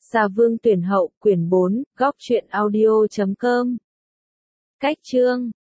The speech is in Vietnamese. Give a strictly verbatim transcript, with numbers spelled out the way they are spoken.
Gia Vương tuyển hậu, quyển bốn, góc truyện audio chấm com. Cách chương